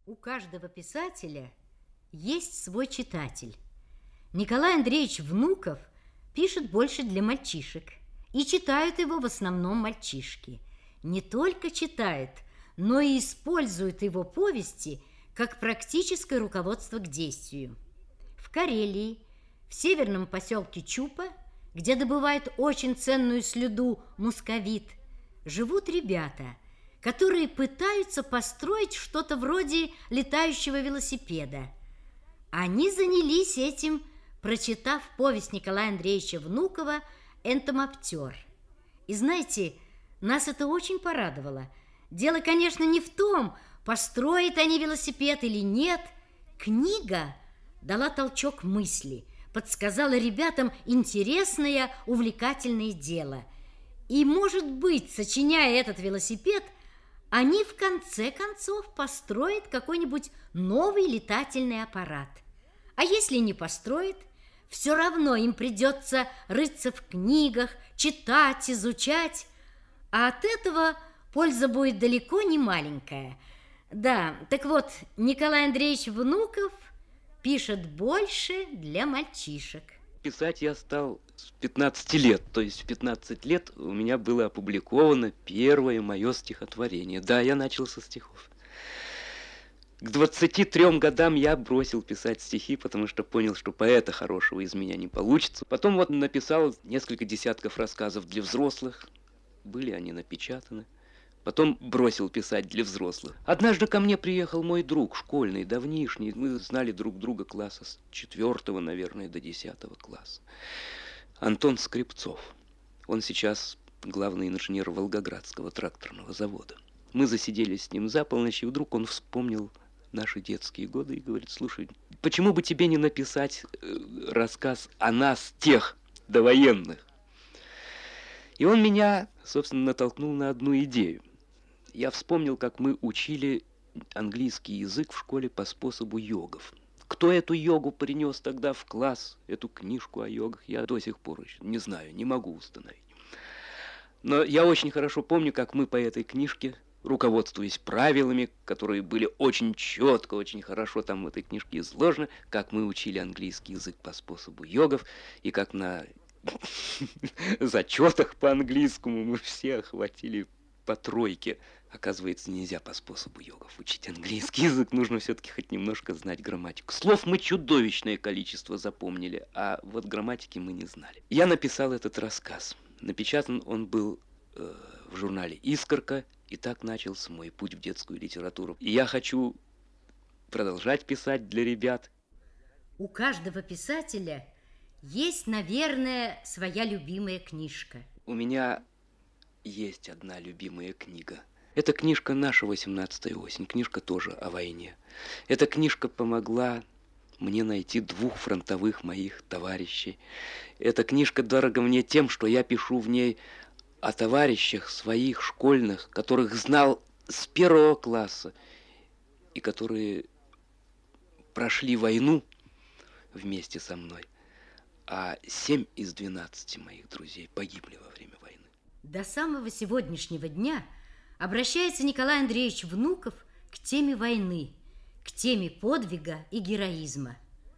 У каждого писателя есть свой читатель. Николай Андреевич Внуков пишет больше для мальчишек, и читают его в основном мальчишки. Не только читает, но и использует его повести как практическое руководство к действию. В Карелии, в северном поселке Чупа, где добывают очень ценную слюду мусковит, живут ребята, которые пытаются построить что-то вроде летающего велосипеда. Они занялись этим, прочитав повесть Николая Андреевича Внукова «Энтомоптер». И знаете, нас это очень порадовало. Дело, конечно, не в том, построят они велосипед или нет. Книга дала толчок мысли, подсказала ребятам интересное, увлекательное дело. И, может быть, сочиняя этот велосипед, они в конце концов построят какой-нибудь новый летательный аппарат. А если не построят, все равно им придется рыться в книгах, читать, изучать, а от этого польза будет далеко не маленькая. Да, так вот, Николай Андреевич Внуков пишет больше для мальчишек. Писать я стал с 15 лет, то есть в 15 лет у меня было опубликовано первое мое стихотворение. Да, я начал со стихов. К 23 годам я бросил писать стихи, потому что понял, что поэта хорошего из меня не получится. Потом вот написал несколько десятков рассказов для взрослых, были они напечатаны. Потом бросил писать для взрослых. Однажды ко мне приехал мой друг, школьный, давнишний. Мы знали друг друга класса с 4, наверное, до 10 класса. Антон Скрипцов. Он сейчас главный инженер Волгоградского тракторного завода. Мы засиделись с ним за полночь, и вдруг он вспомнил наши детские годы и говорит: слушай, почему бы тебе не написать рассказ о нас, тех довоенных? И он меня, собственно, натолкнул на одну идею. Я вспомнил, как мы учили английский язык в школе по способу йогов. Кто эту йогу принес тогда в класс, эту книжку о йогах, я до сих пор еще не знаю, не могу установить. Но я очень хорошо помню, как мы по этой книжке, руководствуясь правилами, которые были очень четко, очень хорошо там в этой книжке изложены, как мы учили английский язык по способу йогов, и как на зачетах по английскому мы все охватили по тройке. Оказывается, нельзя по способу йогов учить английский язык, нужно все-таки хоть немножко знать грамматику. Слов мы чудовищное количество запомнили, а вот грамматики мы не знали. Я написал этот рассказ. Напечатан он был в журнале «Искорка», и так начался мой путь в детскую литературу. И я хочу продолжать писать для ребят. У каждого писателя есть, наверное, своя любимая книжка. У меня есть одна любимая книга. Это книжка «Наша 18-я осень», книжка тоже о войне. Эта книжка помогла мне найти 2 фронтовых моих товарищей. Эта книжка дорога мне тем, что я пишу в ней о товарищах своих школьных, которых знал с 1 класса, и которые прошли войну вместе со мной. А 7 из 12 моих друзей погибли во время войны. До самого сегодняшнего дня обращается Николай Андреевич Внуков к теме войны, к теме подвига и героизма.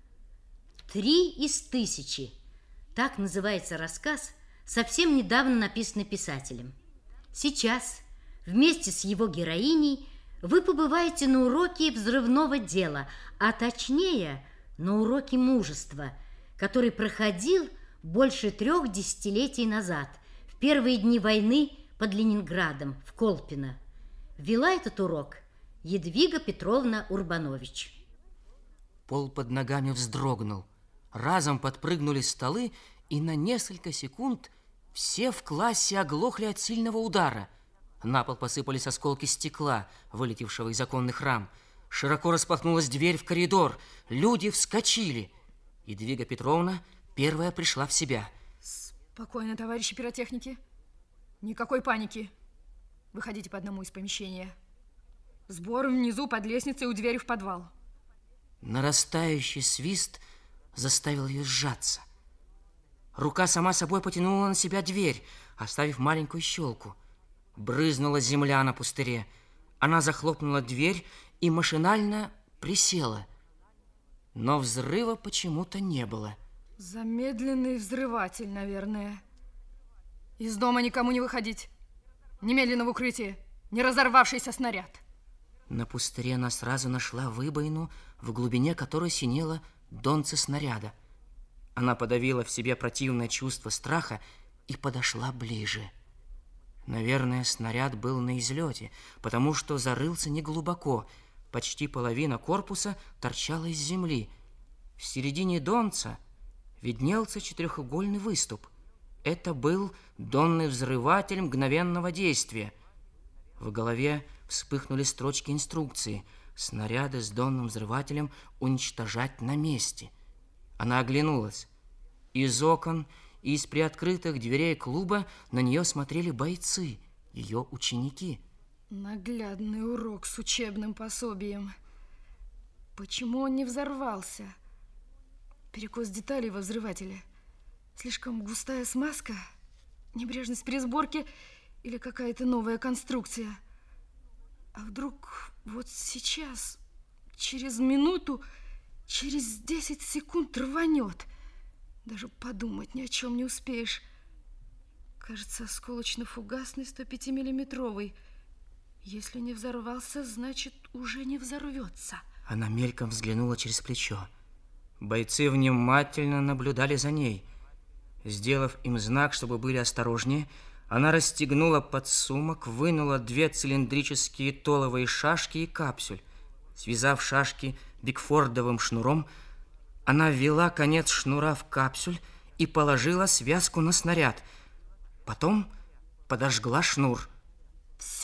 3 из 1000. Так называется рассказ, совсем недавно написанный писателем. Сейчас вместе с его героиней вы побываете на уроке взрывного дела, а точнее на уроке мужества, который проходил больше 3 десятилетий назад, в первые дни войны под Ленинградом, в Колпино. Вела этот урок Едвига Петровна Урбанович. Пол под ногами вздрогнул. Разом подпрыгнули столы, и на несколько секунд все в классе оглохли от сильного удара. На пол посыпались осколки стекла, вылетевшего из оконных рам. Широко распахнулась дверь в коридор. Люди вскочили. Едвига Петровна первая пришла в себя. Спокойно, товарищи пиротехники. Никакой паники. Выходите по одному из помещения. Сбор внизу под лестницей у двери в подвал. Нарастающий свист заставил ее сжаться. Рука сама собой потянула на себя дверь, оставив маленькую щелку. Брызнула земля на пустыре. Она захлопнула дверь и машинально присела. Но взрыва почему-то не было. Замедленный взрыватель, наверное. Из дома никому не выходить. Немедленно в укрытие. Не разорвавшийся снаряд. На пустыре она сразу нашла выбоину, в глубине которой синело донце снаряда. Она подавила в себе противное чувство страха и подошла ближе. Наверное, снаряд был на излете, потому что зарылся неглубоко. Почти половина корпуса торчала из земли. В середине донца виднелся четырехугольный выступ. Это был донный взрыватель мгновенного действия. В голове вспыхнули строчки инструкции. Снаряды с донным взрывателем уничтожать на месте. Она оглянулась. Из окон и из приоткрытых дверей клуба на нее смотрели бойцы, ее ученики. Наглядный урок с учебным пособием. Почему он не взорвался? Перекос деталей во взрывателе. Слишком густая смазка? Небрежность при сборке? Или какая-то новая конструкция? А вдруг вот сейчас, через минуту, через 10 секунд рванет? Даже подумать ни о чем не успеешь. Кажется, осколочно-фугасный 105-миллиметровый. Если не взорвался, значит, уже не взорвется. Она мельком взглянула через плечо. Бойцы внимательно наблюдали за ней. Сделав им знак, чтобы были осторожнее, она расстегнула подсумок, вынула 2 цилиндрические толовые шашки и капсюль. Связав шашки бигфордовым шнуром, она ввела конец шнура в капсюль и положила связку на снаряд. Потом подожгла шнур. Все.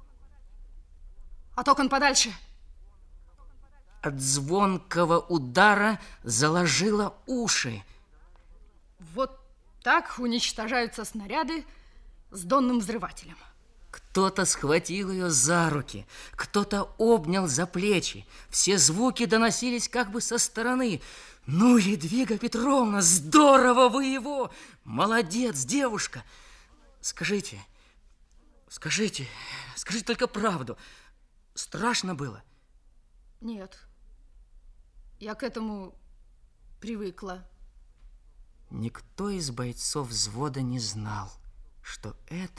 От окон подальше. От звонкого удара заложило уши. Вот так уничтожаются снаряды с донным взрывателем. Кто-то схватил ее за руки, кто-то обнял за плечи. Все звуки доносились как бы со стороны. Ну, Едвига Петровна, здорово вы его! Молодец, девушка! Скажите только правду. Страшно было? Нет. Я к этому привыкла. Никто из бойцов взвода не знал, что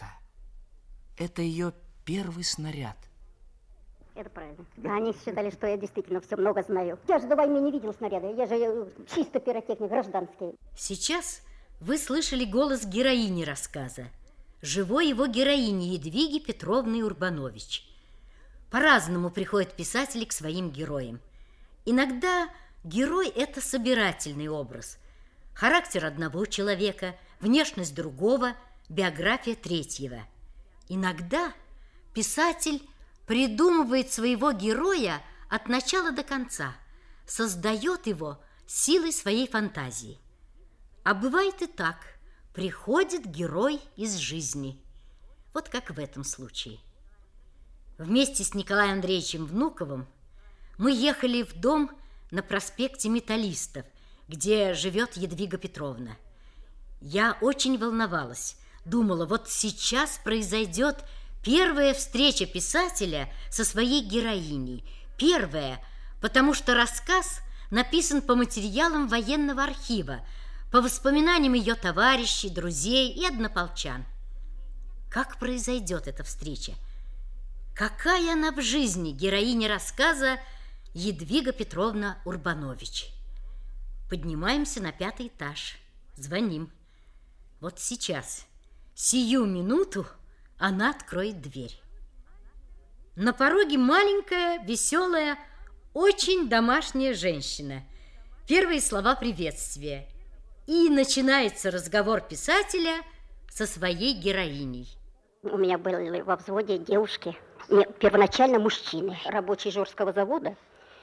это ее первый снаряд. Это правильно. Они считали, что я действительно все много знаю. Я же до войны не видел снаряда. Я же чисто пиротехник, гражданский. Сейчас вы слышали голос героини рассказа, живой его героини Едвиги Петровны Урбанович. По-разному приходят писатели к своим героям. Иногда герой – это собирательный образ. Характер одного человека, внешность другого, биография третьего. Иногда писатель придумывает своего героя от начала до конца, создает его силой своей фантазии. А бывает и так. Приходит герой из жизни. Вот как в этом случае. Вместе с Николаем Андреевичем Внуковым мы ехали в дом на проспекте Металлистов, где живет Едвига Петровна. Я очень волновалась. Думала, вот сейчас произойдет первая встреча писателя со своей героиней. Первая, потому что рассказ написан по материалам военного архива, по воспоминаниям ее товарищей, друзей и однополчан. Как произойдет эта встреча? Какая она в жизни, героиня рассказа Едвига Петровна Урбанович? Поднимаемся на 5-й этаж, звоним. Вот сейчас, сию минуту, она откроет дверь. На пороге маленькая, веселая, очень домашняя женщина. Первые слова приветствия. И начинается разговор писателя со своей героиней. У меня были во взводе девушки, первоначально мужчины, рабочие Жорского завода,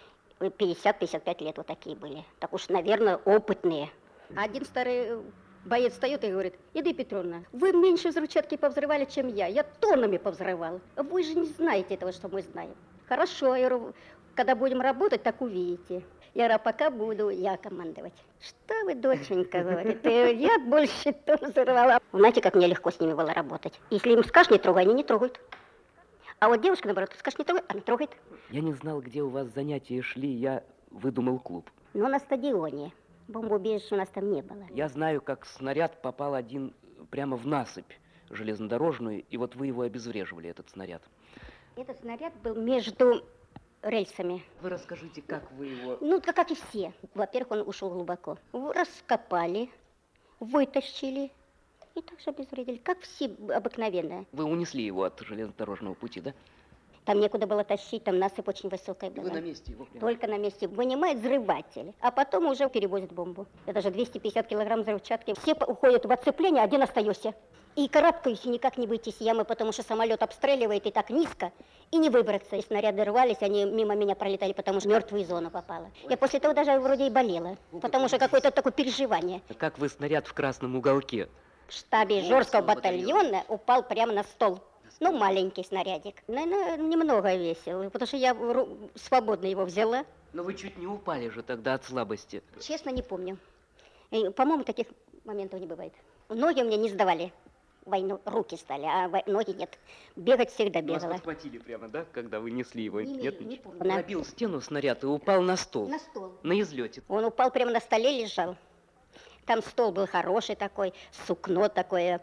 50-55 лет вот такие были. Так уж, наверное, опытные. Один старый боец встает и говорит: Еды Петровна, вы меньше взрывчатки повзрывали, чем я тоннами повзрывал. Вы же не знаете этого, что мы знаем. Хорошо, я говорю, когда будем работать, так увидите. Я говорю, пока буду я командовать. Что вы, доченька, говорит, я больше то взорвала. Знаете, как мне легко с ними было работать. Если им скажешь не трогай, они не трогают. А вот девушка, наоборот, скажешь, не трогай, она трогает. Я не знал, где у вас занятия шли, я выдумал клуб. Но на стадионе. Бомбоубежища у нас там не было. Я знаю, как снаряд попал один прямо в насыпь железнодорожную, и вот вы его обезвреживали, этот снаряд. Этот снаряд был между рельсами. Вы расскажите, как вы его... Ну, как и все. Во-первых, он ушел глубоко. Раскопали, вытащили и также обезвредили, как все обыкновенные. Вы унесли его от железнодорожного пути, да? Там некуда было тащить, там насыпь очень высокая была. Вы на месте его прямо... Только на месте. Вынимает взрыватель, а потом уже перевозят бомбу. Это же 250 килограмм взрывчатки. Все уходят в отцепление, один остаешься. И карабкаюсь, и никак не выйти из ямы, потому что самолет обстреливает и так низко, и не выбраться. И снаряды рвались, они мимо меня пролетали, потому что в мертвую зону попала. Я после того даже вроде и болела, потому что какое-то такое переживание. А как вы снаряд в красном уголке? В штабе Жорского батальона упал прямо на стол. Ну, маленький снарядик. Наверное, немного весил, потому что я свободно его взяла. Но вы чуть не упали же тогда от слабости. Честно, не помню. И, по-моему, таких моментов не бывает. Ноги у меня не сдавали. Войну руки стали, а ноги нет. Бегать всегда бегала. Вас подхватили прямо, да, когда вы несли его? Не помню. Пробил стену снаряд и упал на стол. На стол. На излете. Он упал прямо на столе, лежал. Там стол был хороший такой, сукно такое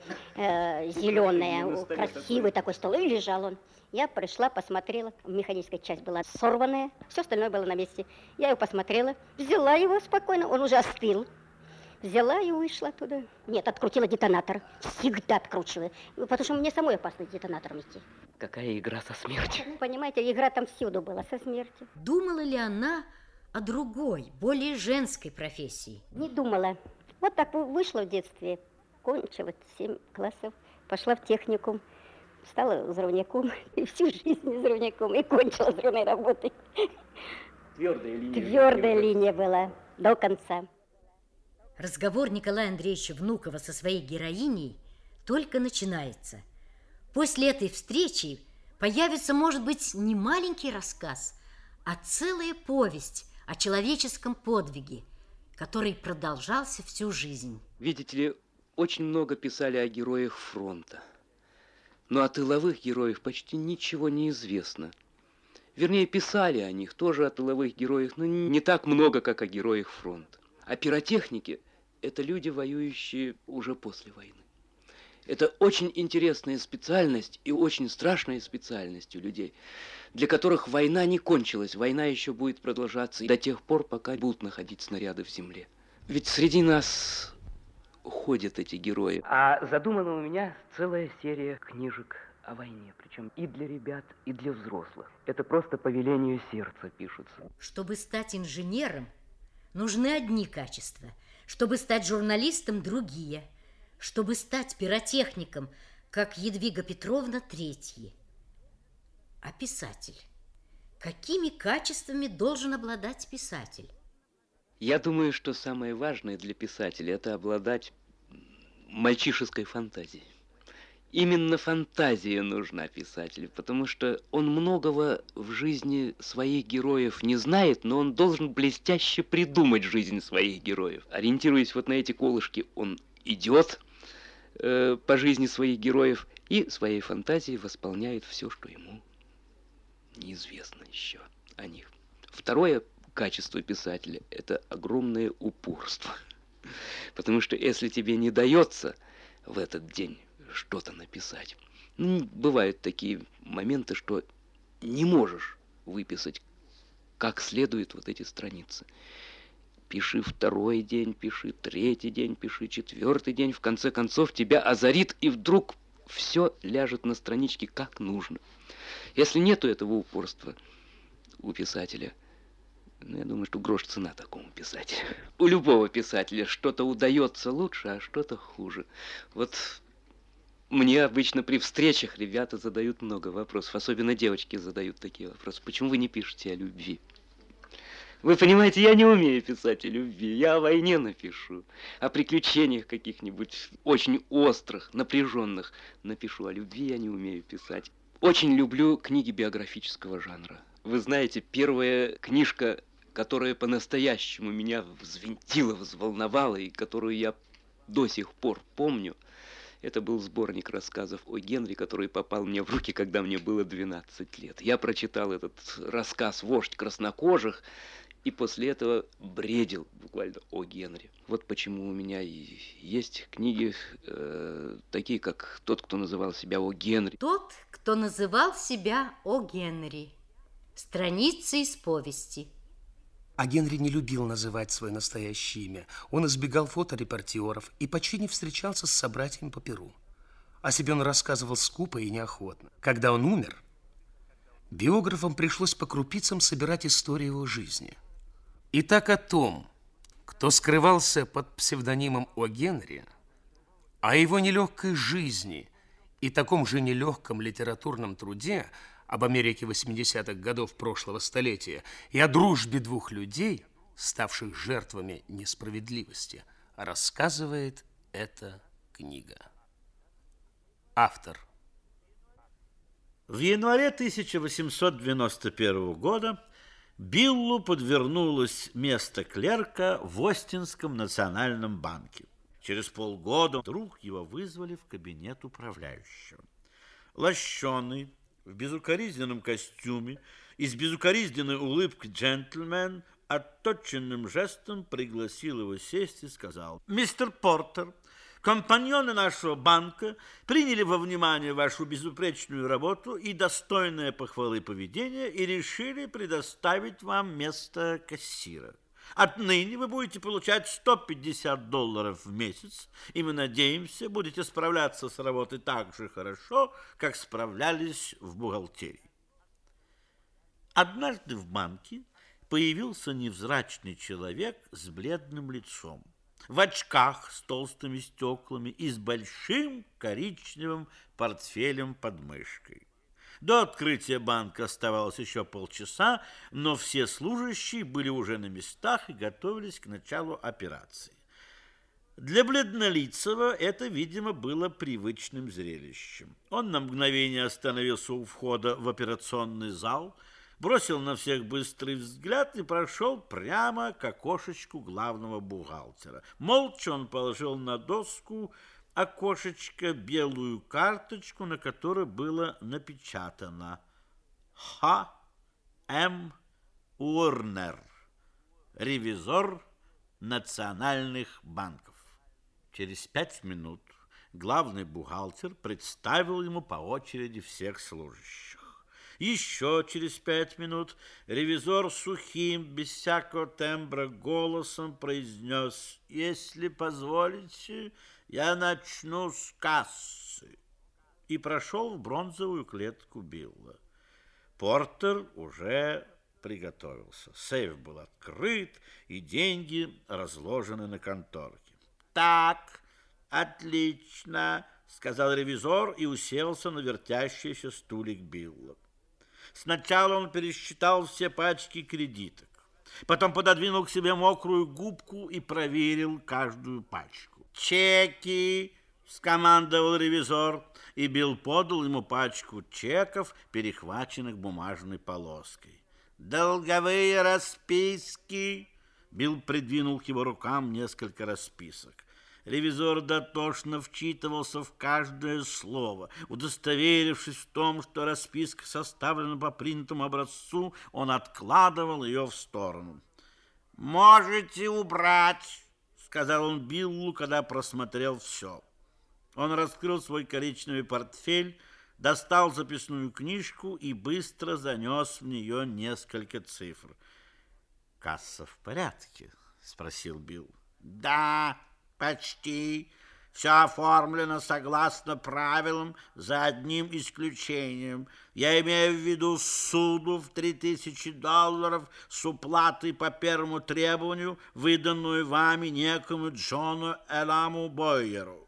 зеленое, красивый такой стол. И лежал он. Я пришла, посмотрела. Механическая часть была сорванная, все остальное было на месте. Я его посмотрела, взяла его спокойно, он уже остыл. Взяла и вышла оттуда. Нет, открутила детонатор. Всегда откручиваю. Потому что мне самой опасно с детонатором идти. Какая игра со смертью. Ну, понимаете, игра там всюду была, со смертью. Думала ли она о другой, более женской профессии? Не думала. Вот так вышла в детстве. Кончила 7 классов. Пошла в техникум. Стала взрывником. И всю жизнь взрывником. И кончила взрывной работой. Твердая линия. Твердая линия была. До конца. Разговор Николая Андреевича Внукова со своей героиней только начинается. После этой встречи появится, может быть, не маленький рассказ, а целая повесть о человеческом подвиге, который продолжался всю жизнь. Видите ли, очень много писали о героях фронта. Но о тыловых героях почти ничего не известно. Вернее, писали о них, тоже о тыловых героях, но не так много, как о героях фронта. А пиротехники – это люди, воюющие уже после войны. Это очень интересная специальность и очень страшная специальность у людей, для которых война не кончилась. Война еще будет продолжаться до тех пор, пока будут находить снаряды в земле. Ведь среди нас ходят эти герои. А задумана у меня целая серия книжек о войне, причем и для ребят, и для взрослых. Это просто по велению сердца пишутся. Чтобы стать инженером, нужны одни качества. Чтобы стать журналистом – другие. Чтобы стать пиротехником, как Едвига Петровна, третьи. А писатель? Какими качествами должен обладать писатель? Я думаю, что самое важное для писателя – это обладать мальчишеской фантазией. Именно фантазия нужна писателю, потому что он многого в жизни своих героев не знает, но он должен блестяще придумать жизнь своих героев. Ориентируясь вот на эти колышки, он идет по жизни своих героев и своей фантазией восполняет все, что ему неизвестно еще о них. Второе качество писателя – это огромное упорство. Потому что если тебе не дается в этот день что-то написать, бывают такие моменты, что не можешь выписать как следует вот эти страницы. Пиши второй день, пиши третий день, пиши четвертый день. В конце концов тебя озарит, и вдруг все ляжет на страничке как нужно. Если нету этого упорства у писателя, я думаю, что грош цена такому писателю. У любого писателя что-то удается лучше, а что-то хуже. Вот мне обычно при встречах ребята задают много вопросов, особенно девочки задают такие вопросы. Почему вы не пишете о любви? Вы понимаете, я не умею писать о любви, я о войне напишу, о приключениях каких-нибудь очень острых, напряженных напишу, о любви я не умею писать. Очень люблю книги биографического жанра. Вы знаете, первая книжка, которая по-настоящему меня взвинтила, взволновала, и которую я до сих пор помню, Это был сборник рассказов о Генри, который попал мне в руки, когда мне было 12 лет. Я прочитал этот рассказ «Вождь краснокожих», и после этого бредил буквально о Генри. Вот почему у меня и есть книги такие, как «Тот, кто называл себя О Генри». «Тот, кто называл себя О Генри». Страницы из повести. А Генри не любил называть свое настоящее имя. Он избегал фоторепортеров и почти не встречался с собратьями по перу. О себе он рассказывал скупо и неохотно. Когда он умер, биографам пришлось по крупицам собирать историю его жизни. Итак, о том, кто скрывался под псевдонимом О Генри, о его нелегкой жизни и таком же нелегком литературном труде об Америке 80-х годов прошлого столетия и о дружбе двух людей, ставших жертвами несправедливости, рассказывает эта книга. Автор. В январе 1891 года Биллу подвернулось место клерка в Остинском национальном банке. Через полгода вдруг его вызвали в кабинет управляющего. Лощеный, в безукоризненном костюме и с безукоризненной улыбкой джентльмен отточенным жестом пригласил его сесть и сказал: «Мистер Портер, компаньоны нашего банка приняли во внимание вашу безупречную работу и достойное похвалы поведение и решили предоставить вам место кассира. Отныне вы будете получать $150 в месяц, и мы надеемся, будете справляться с работой так же хорошо, как справлялись в бухгалтерии». Однажды в банке появился невзрачный человек с бледным лицом, в очках с толстыми стеклами и с большим коричневым портфелем под мышкой. До открытия банка оставалось еще полчаса, но все служащие были уже на местах и готовились к началу операции. Для бледнолицего это, видимо, было привычным зрелищем. Он на мгновение остановился у входа в операционный зал, бросил на всех быстрый взгляд и прошел прямо к окошечку главного бухгалтера. Молча он положил на доску окошечко белую карточку, на которой было напечатано: Х. М. Уорнер, ревизор национальных банков. Через 5 минут главный бухгалтер представил ему по очереди всех служащих. Еще через 5 минут ревизор сухим, без всякого тембра голосом произнес: «Если позволите, я начну с кассы», и прошел в бронзовую клетку Билла. Портер уже приготовился. Сейф был открыт, и деньги разложены на конторке. «Так, отлично», — сказал ревизор и уселся на вертящийся стулик Билла. Сначала он пересчитал все пачки кредиток, потом пододвинул к себе мокрую губку и проверил каждую пачку. «Чеки!» — скомандовал ревизор, и Билл подал ему пачку чеков, перехваченных бумажной полоской. «Долговые расписки!» — Билл придвинул к его рукам несколько расписок. Ревизор дотошно вчитывался в каждое слово. Удостоверившись в том, что расписка составлена по принятому образцу, он откладывал ее в сторону. «Можете убрать», — сказал он Биллу, когда просмотрел все. Он раскрыл свой коричневый портфель, достал записную книжку и быстро занес в нее несколько цифр. «Касса в порядке?» — спросил Билл. «Да, почти. Все оформлено согласно правилам, за одним исключением. Я имею в виду суду в $3000 с уплатой по первому требованию, выданную вами некому Джону Эламу Бойеру.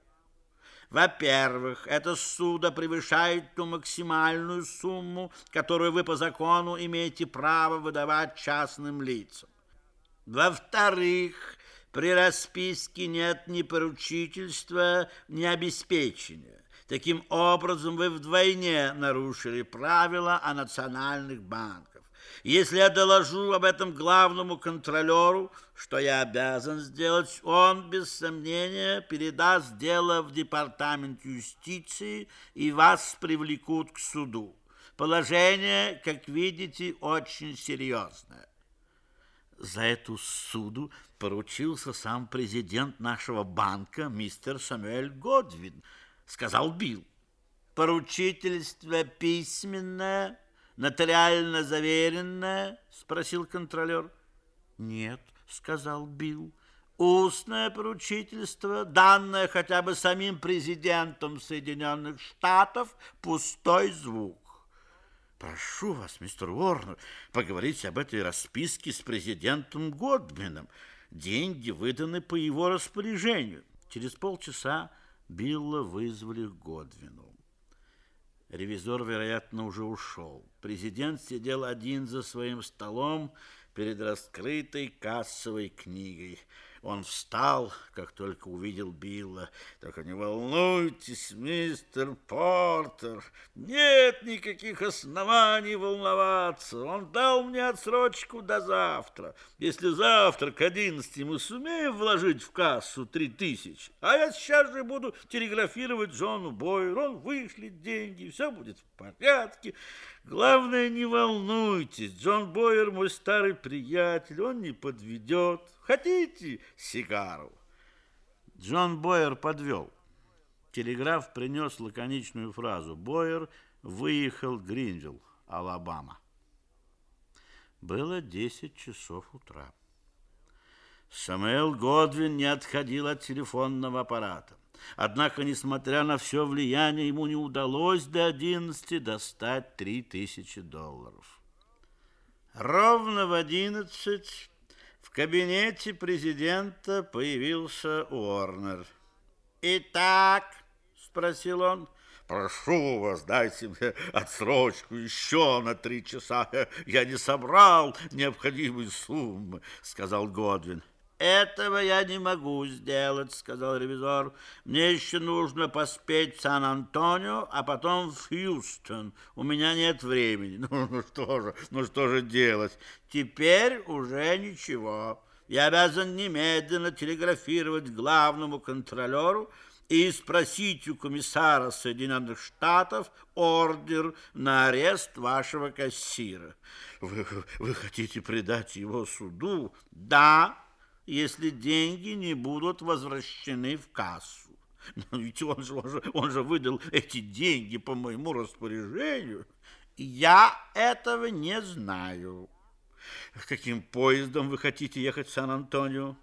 Во-первых, эта ссуда превышает ту максимальную сумму, которую вы по закону имеете право выдавать частным лицам. Во-вторых, при расписке нет ни поручительства, ни обеспечения. Таким образом, вы вдвойне нарушили правила о национальных банках. Если я доложу об этом главному контролеру, что я обязан сделать, он, без сомнения, передаст дело в департамент юстиции, и вас привлекут к суду. Положение, как видите, очень серьезное. За эту суду поручился сам президент нашего банка, мистер Самуэль Годвин, сказал Билл. Поручительство письменное, нотариально заверенное? Спросил контролер. Нет, сказал Билл. Устное поручительство, данное хотя бы самим президентом Соединенных Штатов, пустой звук. Прошу вас, мистер Уорнер, поговорить об этой расписке с президентом Годвином. Деньги выданы по его распоряжению. Через полчаса Билла вызвали к Годвину. Ревизор, вероятно, уже ушел. Президент сидел один за своим столом перед раскрытой кассовой книгой. Он встал, как только увидел Билла. «Только не волнуйтесь, мистер Портер, нет никаких оснований волноваться. Он дал мне отсрочку до завтра. Если завтра к 11 мы сумеем вложить в кассу 3000, а я сейчас же буду телеграфировать Джону Бойеру, он вышлет деньги, все будет в порядке. Главное, не волнуйтесь, Джон Бойер мой старый приятель, он не подведет. Хотите сигару?» Джон Бойер подвел. Телеграф принес лаконичную фразу: Бойер выехал в Гринвилл, Алабама. Было 10 часов утра. Самуэль Годвин не отходил от телефонного аппарата. Однако, несмотря на все влияние, ему не удалось до 11 достать $3000. Ровно в 11 в кабинете президента появился Уорнер. «Итак?» – спросил он. «Прошу вас, дайте мне отсрочку еще на 3 часа. Я не собрал необходимой суммы», – сказал Годвин. «Этого я не могу сделать», — сказал ревизор. «Мне еще нужно поспеть в Сан-Антонио, а потом в Хьюстон. У меня нет времени». Ну что же делать? Теперь уже ничего. Я обязан немедленно телеграфировать главному контролеру и спросить у комиссара Соединенных Штатов ордер на арест вашего кассира. Вы хотите предать его суду? Да, если деньги не будут возвращены в кассу. Но ведь он же выдал эти деньги по моему распоряжению. Я этого не знаю. Каким поездом вы хотите ехать в Сан-Антонио?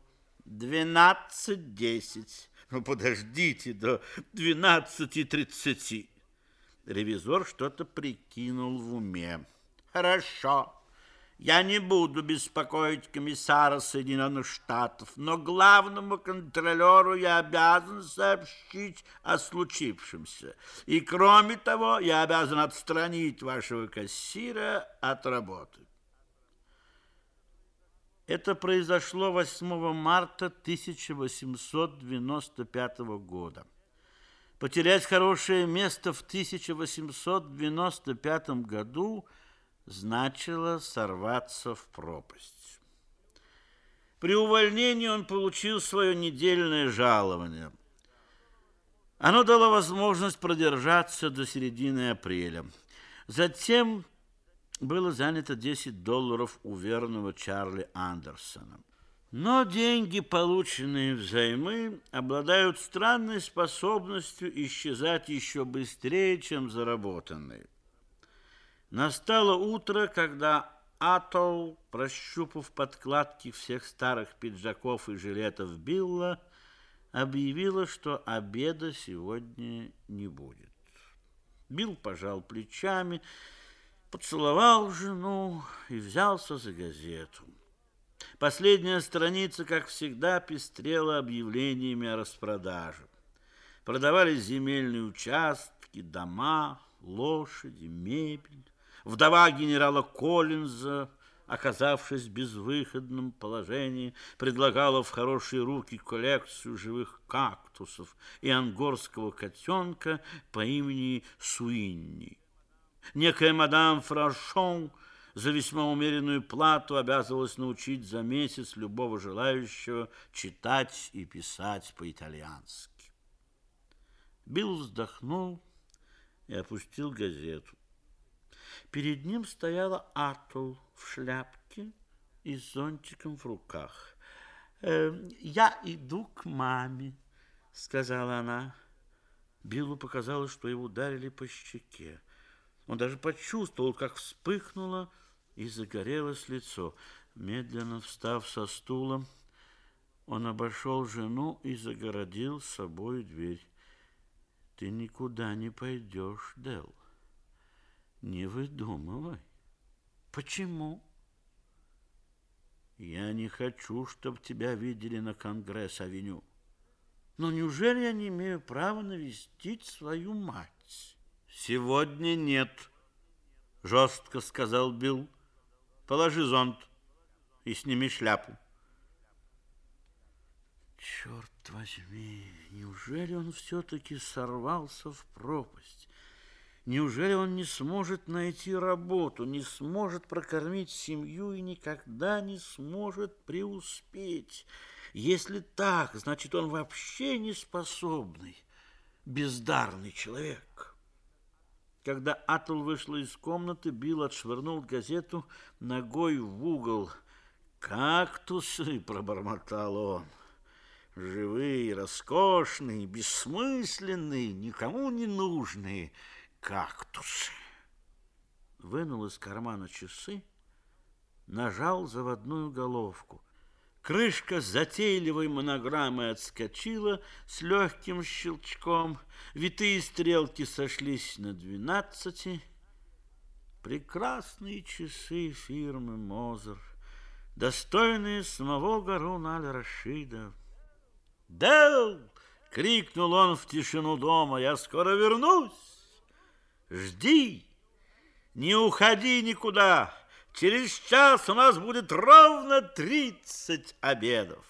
12:10. Ну, подождите до 12:30. Ревизор что-то прикинул в уме. Хорошо. Я не буду беспокоить комиссара Соединенных Штатов, но главному контролеру я обязан сообщить о случившемся. И, кроме того, я обязан отстранить вашего кассира от работы. Это произошло 8 марта 1895 года. Потерять хорошее место в 1895 году значило сорваться в пропасть. При увольнении он получил свое недельное жалование. Оно дало возможность продержаться до середины апреля. Затем было занято $10 у верного Чарли Андерсона. Но деньги, полученные взаймы, обладают странной способностью исчезать еще быстрее, чем заработанные. Настало утро, когда Атолл, прощупав подкладки всех старых пиджаков и жилетов Билла, объявила, что обеда сегодня не будет. Билл пожал плечами, поцеловал жену и взялся за газету. Последняя страница, как всегда, пестрела объявлениями о распродаже. Продавались земельные участки, дома, лошади, мебель. Вдова генерала Коллинза, оказавшись в безвыходном положении, предлагала в хорошие руки коллекцию живых кактусов и ангорского котенка по имени Суинни. Некая мадам Франшон за весьма умеренную плату обязывалась научить за месяц любого желающего читать и писать по-итальянски. Билл вздохнул и опустил газету. Перед ним стояла Атл в шляпке и с зонтиком в руках. «Я иду к маме», — сказала она. Биллу показалось, что его ударили по щеке. Он даже почувствовал, как вспыхнуло и загорелось лицо. Медленно встав со стула, он обошел жену и загородил с собой дверь. «Ты никуда не пойдешь, Делл. Не выдумывай». «Почему?» «Я не хочу, чтобы тебя видели на Конгресс-авеню. Но неужели я не имею права навестить свою мать?» «Сегодня нет», — жестко сказал Билл. «Положи зонт и сними шляпу». Черт возьми, неужели он все-таки сорвался в пропасть? Неужели он не сможет найти работу, не сможет прокормить семью и никогда не сможет преуспеть? Если так, значит, он вообще неспособный, бездарный человек. Когда Атл вышла из комнаты, Билл отшвырнул газету ногой в угол. «Кактусы!» — пробормотал он. «Живые, роскошные, бессмысленные, никому не нужные кактусы». Вынул из кармана часы, нажал заводную головку. Крышка с затейливой монограммой отскочила с легким щелчком. Витые стрелки сошлись на 12. Прекрасные часы фирмы Мозер, достойные самого Гаруна аль-Рашида. «Делл!» — крикнул он в тишину дома. «Я скоро вернусь! Жди! Не уходи никуда! Через час у нас будет ровно 30 обедов!»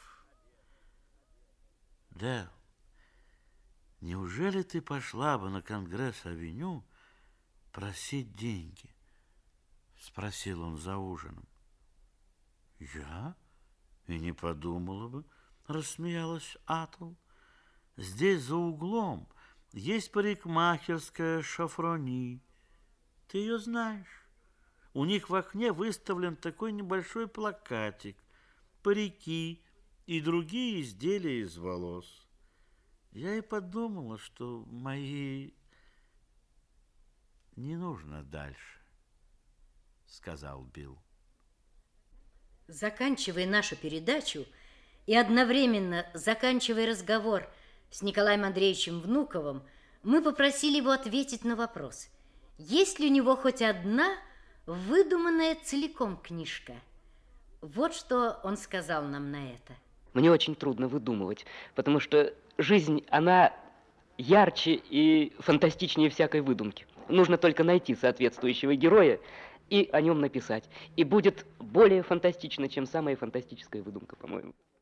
«Делл, неужели ты пошла бы на Конгресс-авеню просить деньги?» — спросил он за ужином. «Я? И не подумала бы», — рассмеялась Атл. «Здесь за углом есть парикмахерская Шафрони. Ты ее знаешь? У них в окне выставлен такой небольшой плакатик: парики и другие изделия из волос. Я и подумала, что мои... Не нужно дальше», — сказал Билл. Заканчивая нашу передачу и одновременно заканчивая разговор с Николаем Андреевичем Внуковым, мы попросили его ответить на вопрос, есть ли у него хоть одна выдуманная целиком книжка. Вот что он сказал нам на это. Мне очень трудно выдумывать, потому что жизнь, она ярче и фантастичнее всякой выдумки. Нужно только найти соответствующего героя и о нем написать. И будет более фантастично, чем самая фантастическая выдумка, по-моему.